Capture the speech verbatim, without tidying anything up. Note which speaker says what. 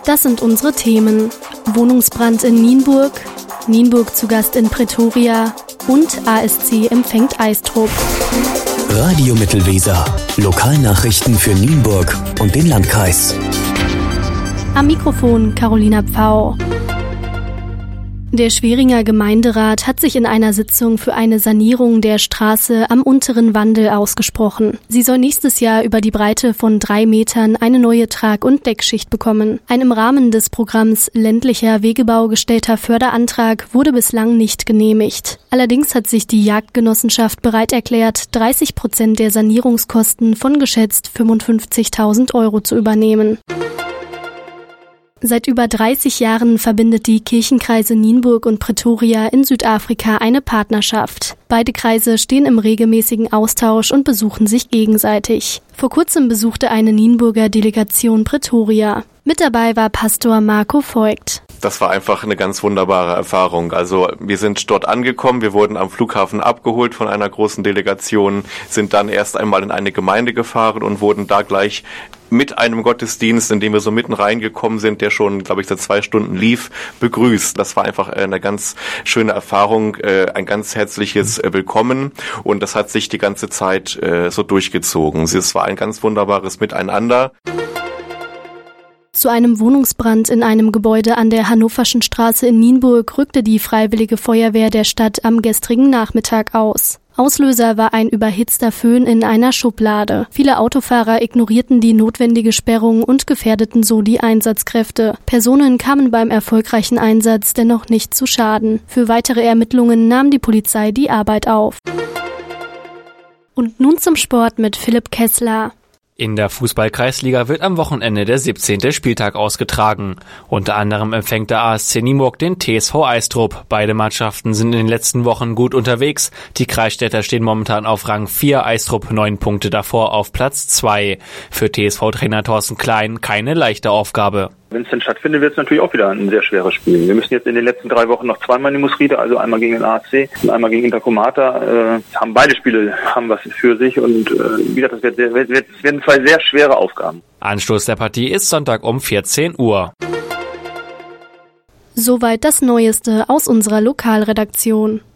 Speaker 1: Das sind unsere Themen. Wohnungsbrand in Nienburg, Nienburg zu Gast in Pretoria und A S C empfängt Eistrup.
Speaker 2: Radio Mittelweser. Lokalnachrichten für Nienburg und den Landkreis.
Speaker 1: Am Mikrofon Carolina Pfau. Der Schwieringer Gemeinderat hat sich in einer Sitzung für eine Sanierung der Straße am Unteren Wandel ausgesprochen. Sie soll nächstes Jahr über die Breite von drei Metern eine neue Trag- und Deckschicht bekommen. Ein im Rahmen des Programms ländlicher Wegebau gestellter Förderantrag wurde bislang nicht genehmigt. Allerdings hat sich die Jagdgenossenschaft bereit erklärt, dreißig Prozent der Sanierungskosten von geschätzt fünfundfünfzigtausend Euro zu übernehmen. Seit über dreißig Jahren verbindet die Kirchenkreise Nienburg und Pretoria in Südafrika eine Partnerschaft. Beide Kreise stehen im regelmäßigen Austausch und besuchen sich gegenseitig. Vor kurzem besuchte eine Nienburger Delegation Pretoria. Mit dabei war Pastor Marco Voigt.
Speaker 3: Das war einfach eine ganz wunderbare Erfahrung. Also wir sind dort angekommen, wir wurden am Flughafen abgeholt von einer großen Delegation, sind dann erst einmal in eine Gemeinde gefahren und wurden da gleich mit einem Gottesdienst, in dem wir so mitten reingekommen sind, der schon, glaube ich, seit zwei Stunden lief, begrüßt. Das war einfach eine ganz schöne Erfahrung, ein ganz herzliches Willkommen, und das hat sich die ganze Zeit so durchgezogen. Es war ein ganz wunderbares Miteinander.
Speaker 1: Zu einem Wohnungsbrand in einem Gebäude an der Hannoverschen Straße in Nienburg rückte die Freiwillige Feuerwehr der Stadt am gestrigen Nachmittag aus. Auslöser war ein überhitzter Föhn in einer Schublade. Viele Autofahrer ignorierten die notwendige Sperrung und gefährdeten so die Einsatzkräfte. Personen kamen beim erfolgreichen Einsatz dennoch nicht zu Schaden. Für weitere Ermittlungen nahm die Polizei die Arbeit auf. Und nun zum Sport mit Philipp Kessler.
Speaker 4: In der Fußball-Kreisliga wird am Wochenende der siebzehnte Spieltag ausgetragen. Unter anderem empfängt der A S C Nienburg den T S V Eistrup. Beide Mannschaften sind in den letzten Wochen gut unterwegs. Die Kreisstädter stehen momentan auf Rang vier, Eistrup neun Punkte davor auf Platz zwei. Für T S V-Trainer Thorsten Klein keine leichte Aufgabe.
Speaker 5: Wenn es denn stattfindet, wird es natürlich auch wieder ein sehr schweres Spiel. Wir müssen jetzt in den letzten drei Wochen noch zweimal in die Musride, also einmal gegen den A S C und einmal gegen Intercomata. Äh, haben beide Spiele haben was für sich, und äh, wieder, das wird, wird, wird, werden zwei sehr schwere Aufgaben.
Speaker 4: Anstoß der Partie ist Sonntag um vierzehn Uhr.
Speaker 1: Soweit das Neueste aus unserer Lokalredaktion.